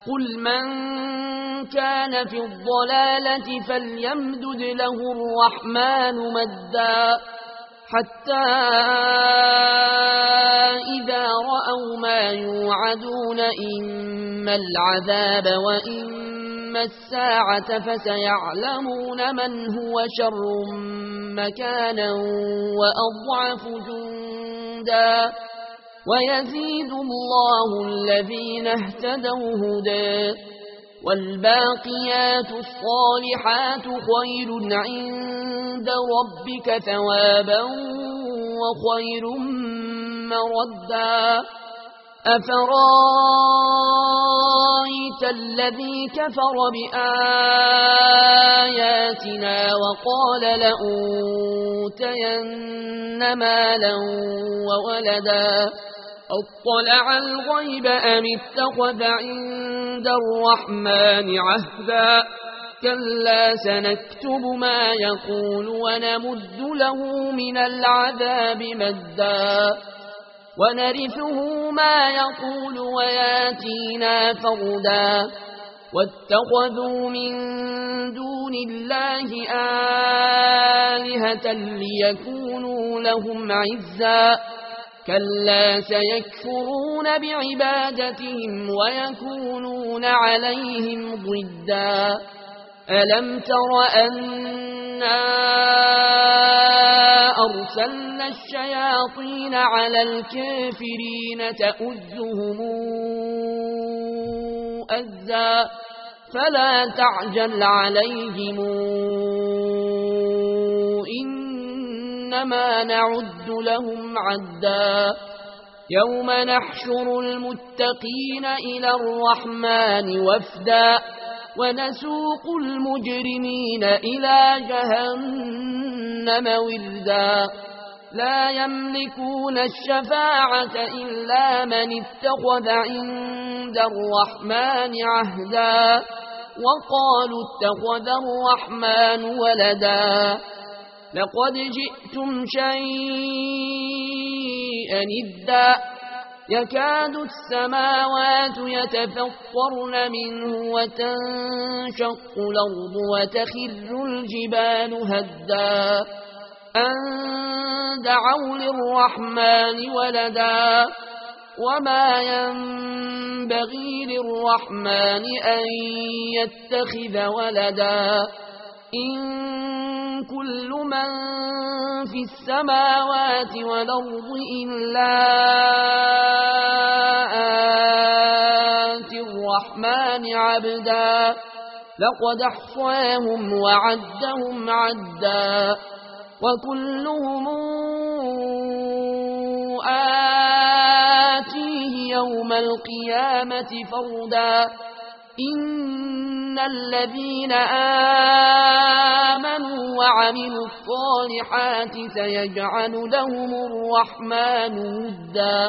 قل من كان في الضلالة فليمدد له الرحمن مدا حتى إذا رأوا ما يوعدون إما العذاب وإما الساعة فسيعلمون من هو شر مكانا وأضعف جندا ويزيد الله الذين اهتدوا هدى والباقيات الصالحات خير عند ربك ثوابا وخير مردا أفرأيت الذي كفر بآياتنا وقال لأوتين مالا وولدا أطلع الغيب أم اتخذ عند الرحمن عهدا كلا سنكتب ما يقول ونمد له من العذاب مدا ونرثه ما يقول وياتينا فردا واتخذوا من دون الله آلهة ليكونوا لهم عزا كلا سيكفرون بعبادتهم ويكونون عليهم ضدا ألم تر أنا أرسلنا الشياطين على الكافرين تؤزهم أزا فلا تعجل عليهم إنما نعد لهم عدا يوم نحشر المتقين إلى الرحمن وفدا ونسوق المجرمين إلى جهنم وردا لا يملكون الشفاعة إلا من اتخذ عند الرحمن عهدا وقالوا اتخذ الرحمن ولدا لقد جئتم شيئا إدا يكاد السماوات يتفطرن منه وتنشق الأرض وتخر الجبال هدا أن دعوا للرحمن ولدا وما ينبغي للرحمن أن يتخذ ولدا إن كل من في السماوات والأرض إلا آتي الرحمن عبدا لقد أحصاهم وعدهم عدا وكلهم آتيه يوم القيامة فردا إن الذين آمنوا وعملوا الصالحات سيجعل لهم الرحمن ودا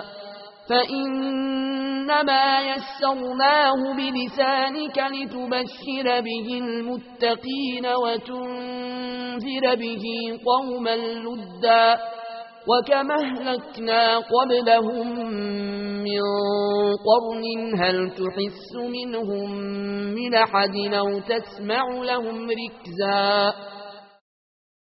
فإنما يسرناه بلسانك لتبشر به المتقين وتنذر به قوما لدا وكما أهلكنا قبلهم من قرن هل تحس منهم من أحد أو تسمع لهم ركزا